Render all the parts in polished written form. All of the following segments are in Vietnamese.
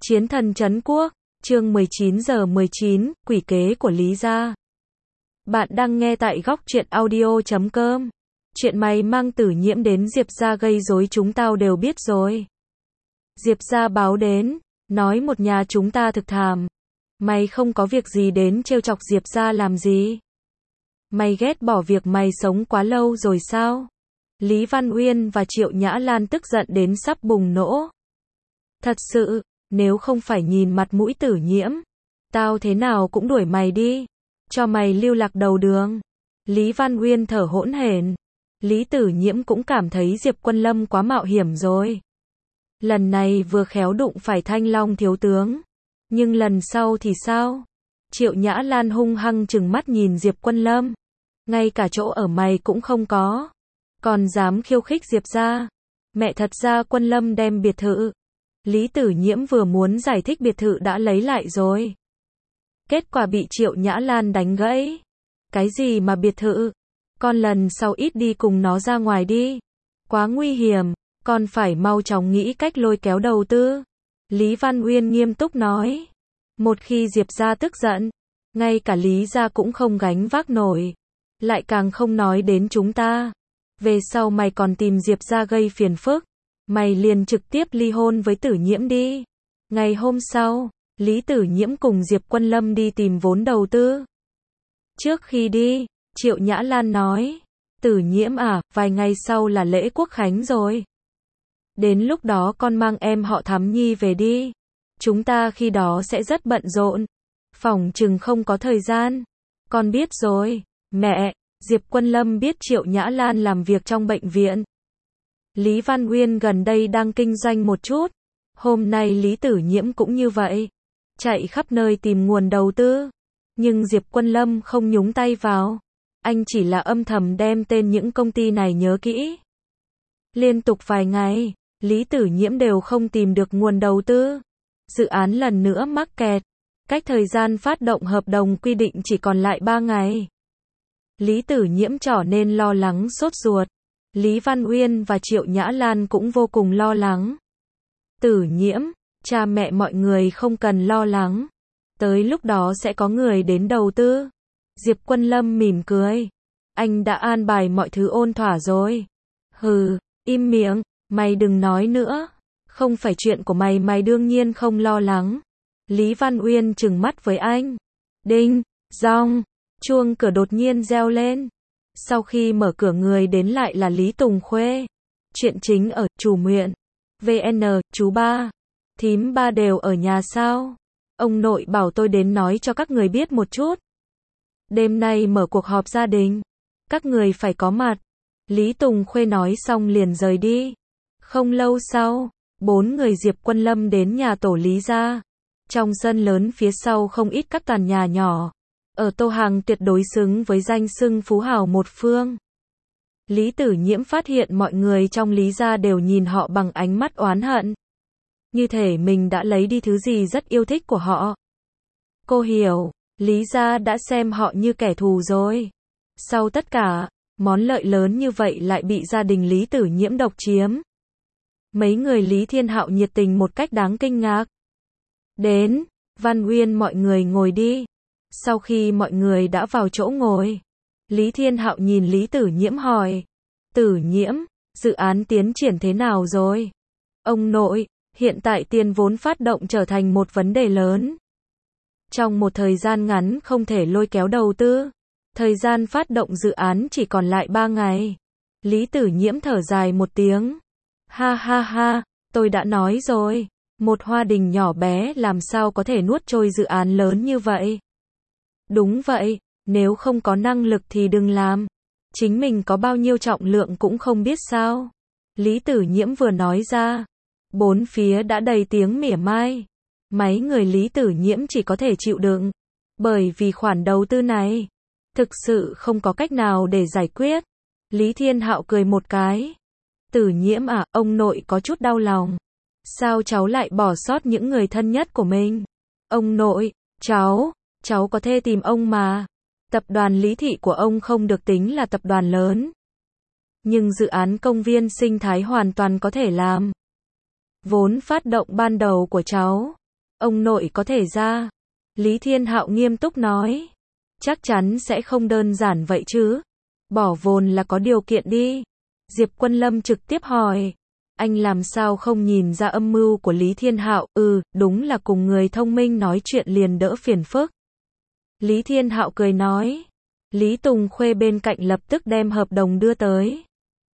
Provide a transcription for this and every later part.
Chiến thần trấn quốc, chương 19:19, quỷ kế của Lý gia. Bạn đang nghe tại góc truyện audio.com. Chuyện mày mang Tử Nhiễm đến Diệp gia gây rối chúng tao đều biết rồi. Diệp gia báo đến, nói một nhà chúng ta thực thảm. Mày không có việc gì đến trêu chọc Diệp gia làm gì? Mày ghét bỏ việc mày sống quá lâu rồi sao? Lý Văn Uyên và Triệu Nhã Lan tức giận đến sắp bùng nổ. Thật sự, nếu không phải nhìn mặt mũi Tử Nhiễm, tao thế nào cũng đuổi mày đi, cho mày lưu lạc đầu đường. Lý Văn Uyên thở hổn hển. Lý Tử Nhiễm cũng cảm thấy Diệp Quân Lâm quá mạo hiểm rồi. Lần này vừa khéo đụng phải Thanh Long thiếu tướng, nhưng lần sau thì sao? Triệu Nhã Lan hung hăng trừng mắt nhìn Diệp Quân Lâm. Ngay cả chỗ ở mày cũng không có, còn dám khiêu khích Diệp gia. Mẹ, thật ra Quân Lâm đem biệt thự. Lý Tử Nhiễm vừa muốn giải thích biệt thự đã lấy lại rồi. Kết quả bị Triệu Nhã Lan đánh gãy. Cái gì mà biệt thự? Con lần sau ít đi cùng nó ra ngoài đi. Quá nguy hiểm, con phải mau chóng nghĩ cách lôi kéo đầu tư. Lý Văn Uyên nghiêm túc nói. Một khi Diệp gia tức giận, ngay cả Lý gia cũng không gánh vác nổi. Lại càng không nói đến chúng ta. Về sau mày còn tìm Diệp gia gây phiền phức, mày liền trực tiếp ly hôn với Tử Nhiễm đi. Ngày hôm sau, Lý Tử Nhiễm cùng Diệp Quân Lâm đi tìm vốn đầu tư. Trước khi đi, Triệu Nhã Lan nói, Tử Nhiễm à, vài ngày sau là lễ Quốc khánh rồi. Đến lúc đó con mang em họ Thắm Nhi về đi. Chúng ta khi đó sẽ rất bận rộn. Phỏng chừng không có thời gian. Con biết rồi, mẹ. Diệp Quân Lâm biết Triệu Nhã Lan làm việc trong bệnh viện. Lý Văn Uyên gần đây đang kinh doanh một chút. Hôm nay Lý Tử Nhiễm cũng như vậy. Chạy khắp nơi tìm nguồn đầu tư. Nhưng Diệp Quân Lâm không nhúng tay vào. Anh chỉ là âm thầm đem tên những công ty này nhớ kỹ. Liên tục vài ngày, Lý Tử Nhiễm đều không tìm được nguồn đầu tư. Dự án lần nữa mắc kẹt. Cách thời gian phát động hợp đồng quy định chỉ còn lại 3 ngày. Lý Tử Nhiễm trở nên lo lắng sốt ruột. Lý Văn Uyên và Triệu Nhã Lan cũng vô cùng lo lắng. Tử Nhiễm, cha mẹ mọi người không cần lo lắng. Tới lúc đó sẽ có người đến đầu tư. Diệp Quân Lâm mỉm cười. Anh đã an bài mọi thứ ôn thỏa rồi. Hừ, im miệng, mày đừng nói nữa. Không phải chuyện của mày, mày đương nhiên không lo lắng. Lý Văn Uyên trừng mắt với anh. Đinh, dong. Chuông cửa đột nhiên reo lên. Sau khi mở cửa người đến lại là Lý Tùng Khuê. Chuyện chính ở Chủ Nguyện. VN, chú ba. Thím ba đều ở nhà sao? Ông nội bảo tôi đến nói cho các người biết một chút. Đêm nay mở cuộc họp gia đình. Các người phải có mặt. Lý Tùng Khuê nói xong liền rời đi. Không lâu sau, 4 người Diệp Quân Lâm đến nhà tổ Lý gia. Trong sân lớn phía sau không ít các tòa nhà nhỏ. Ở Tô Hàng tuyệt đối xứng với danh xưng phú hào một phương. Lý Tử Nhiễm phát hiện mọi người trong Lý gia đều nhìn họ bằng ánh mắt oán hận. Như thể mình đã lấy đi thứ gì rất yêu thích của họ. Cô hiểu, Lý gia đã xem họ như kẻ thù rồi. Sau tất cả, món lợi lớn như vậy lại bị gia đình Lý Tử Nhiễm độc chiếm. Mấy người Lý Thiên Hạo nhiệt tình một cách đáng kinh ngạc. Đến, Văn Uyên, mọi người ngồi đi. Sau khi mọi người đã vào chỗ ngồi, Lý Thiên Hạo nhìn Lý Tử Nhiễm hỏi. Tử Nhiễm, dự án tiến triển thế nào rồi? Ông nội, hiện tại tiền vốn phát động trở thành một vấn đề lớn. Trong một thời gian ngắn không thể lôi kéo đầu tư. Thời gian phát động dự án chỉ còn lại 3 ngày. Lý Tử Nhiễm thở dài một tiếng. Ha ha ha, tôi đã nói rồi. Một Hoa Đình nhỏ bé làm sao có thể nuốt trôi dự án lớn như vậy? Đúng vậy, nếu không có năng lực thì đừng làm. Chính mình có bao nhiêu trọng lượng cũng không biết sao. Lý Tử Nhiễm vừa nói ra, bốn phía đã đầy tiếng mỉa mai. Mấy người Lý Tử Nhiễm chỉ có thể chịu đựng. Bởi vì khoản đầu tư này, thực sự không có cách nào để giải quyết. Lý Thiên Hạo cười một cái. Tử Nhiễm à, ông nội có chút đau lòng. Sao cháu lại bỏ sót những người thân nhất của mình? Ông nội, cháu có thể tìm ông mà. Tập đoàn Lý Thị của ông không được tính là tập đoàn lớn. Nhưng dự án công viên sinh thái hoàn toàn có thể làm. Vốn phát động ban đầu của cháu Ông nội có thể ra. Lý Thiên Hạo nghiêm túc nói. Chắc chắn sẽ không đơn giản vậy chứ. Bỏ vốn là có điều kiện đi. Diệp Quân Lâm trực tiếp hỏi. Anh làm sao không nhìn ra âm mưu của Lý Thiên Hạo? Đúng là cùng người thông minh nói chuyện liền đỡ phiền phức. Lý Thiên Hạo cười nói. Lý Tùng Khuê bên cạnh lập tức đem hợp đồng đưa tới.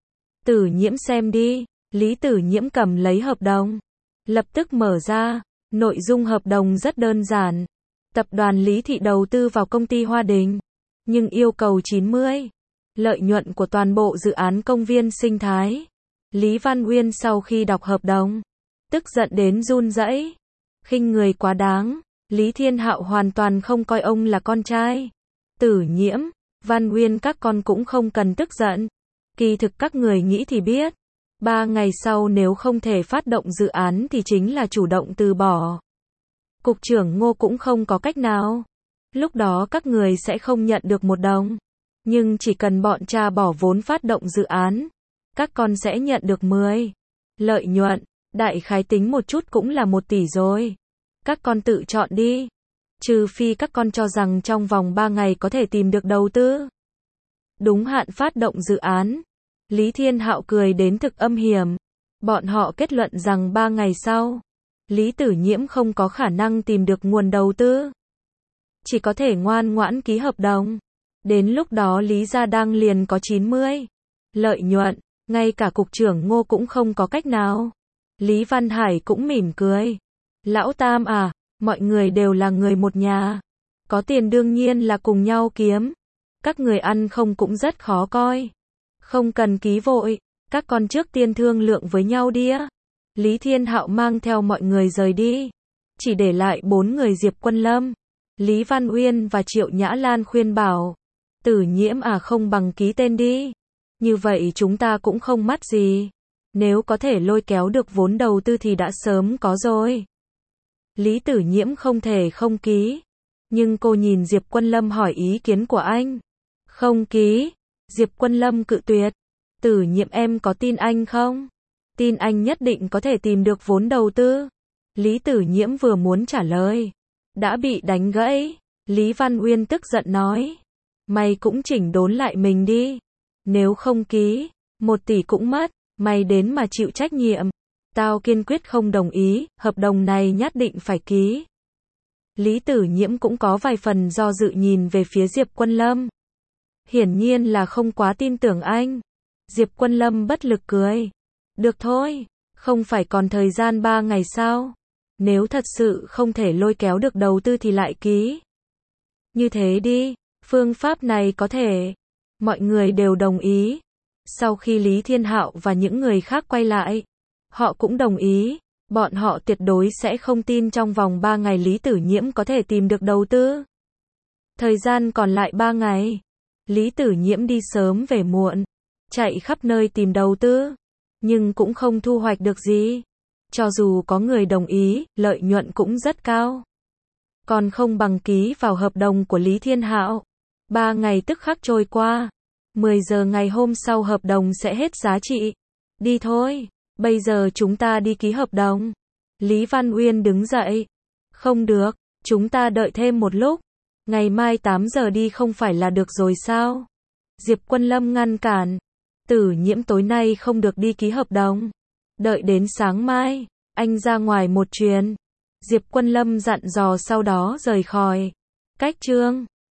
Tử Nhiễm xem đi. Lý Tử Nhiễm cầm lấy hợp đồng. Lập tức mở ra. Nội dung hợp đồng rất đơn giản. Tập đoàn Lý Thị đầu tư vào công ty Hoa Đình. Nhưng yêu cầu 90. Lợi nhuận của toàn bộ dự án công viên sinh thái. Lý Văn Uyên sau khi đọc hợp đồng. Tức giận đến run rẩy. Khinh người quá đáng. Lý Thiên Hạo hoàn toàn không coi ông là con trai. Tử Nhiễm, Văn Uyên các con cũng không cần tức giận. Kỳ thực các người nghĩ thì biết. 3 ngày sau nếu không thể phát động dự án thì chính là chủ động từ bỏ. Cục trưởng Ngô cũng không có cách nào. Lúc đó các người sẽ không nhận được 1 đồng. Nhưng chỉ cần bọn cha bỏ vốn phát động dự án, các con sẽ nhận được 10. Lợi nhuận, đại khái tính một chút cũng là 1 tỷ rồi. Các con tự chọn đi. Trừ phi các con cho rằng trong vòng 3 ngày có thể tìm được đầu tư. Đúng hạn phát động dự án. Lý Thiên Hạo cười đến thực âm hiểm. Bọn họ kết luận rằng 3 ngày sau, Lý Tử Nhiễm không có khả năng tìm được nguồn đầu tư. Chỉ có thể ngoan ngoãn ký hợp đồng. Đến lúc đó Lý gia đang liền có 90. Lợi nhuận, ngay cả cục trưởng Ngô cũng không có cách nào. Lý Văn Hải cũng mỉm cười. Lão Tam à, mọi người đều là người một nhà. Có tiền đương nhiên là cùng nhau kiếm. Các người ăn không cũng rất khó coi. Không cần ký vội, các con trước tiên thương lượng với nhau đi á. Lý Thiên Hạo mang theo mọi người rời đi. Chỉ để lại 4 người Diệp Quân Lâm, Lý Văn Uyên và Triệu Nhã Lan khuyên bảo. Tử Nhiễm à, không bằng ký tên đi. Như vậy chúng ta cũng không mất gì. Nếu có thể lôi kéo được vốn đầu tư thì đã sớm có rồi. Lý Tử Nhiễm không thể không ký. Nhưng cô nhìn Diệp Quân Lâm hỏi ý kiến của anh. Không ký. Diệp Quân Lâm cự tuyệt. Tử Nhiễm em có tin anh không? Tin anh nhất định có thể tìm được vốn đầu tư. Lý Tử Nhiễm vừa muốn trả lời. Đã bị đánh gãy. Lý Văn Uyên tức giận nói. Mày cũng chỉnh đốn lại mình đi. Nếu không ký, 1 tỷ cũng mất. Mày đến mà chịu trách nhiệm. Tao kiên quyết không đồng ý, hợp đồng này nhất định phải ký. Lý Tử Nhiễm cũng có vài phần do dự nhìn về phía Diệp Quân Lâm. Hiển nhiên là không quá tin tưởng anh. Diệp Quân Lâm bất lực cười. Được thôi, không phải còn thời gian 3 ngày sao? Nếu thật sự không thể lôi kéo được đầu tư thì lại ký. Như thế đi, phương pháp này có thể. Mọi người đều đồng ý. Sau khi Lý Thiên Hạo và những người khác quay lại, họ cũng đồng ý. Bọn họ tuyệt đối sẽ không tin trong vòng 3 ngày Lý Tử Nhiễm có thể tìm được đầu tư. Thời gian còn lại 3 ngày. Lý Tử Nhiễm đi sớm về muộn, chạy khắp nơi tìm đầu tư, nhưng cũng không thu hoạch được gì. Cho dù có người đồng ý, lợi nhuận cũng rất cao. Còn không bằng ký vào hợp đồng của Lý Thiên Hạo. 3 ngày tức khắc trôi qua. 10 giờ ngày hôm sau hợp đồng sẽ hết giá trị. Đi thôi, bây giờ chúng ta đi ký hợp đồng. Lý Văn Uyên đứng dậy. Không được, chúng ta đợi thêm một lúc. Ngày mai 8 giờ đi không phải là được rồi sao? Diệp Quân Lâm ngăn cản. Tử Nhiễm tối nay không được đi ký hợp đồng. Đợi đến sáng mai, anh ra ngoài một chuyến. Diệp Quân Lâm dặn dò sau đó rời khỏi. Cách chương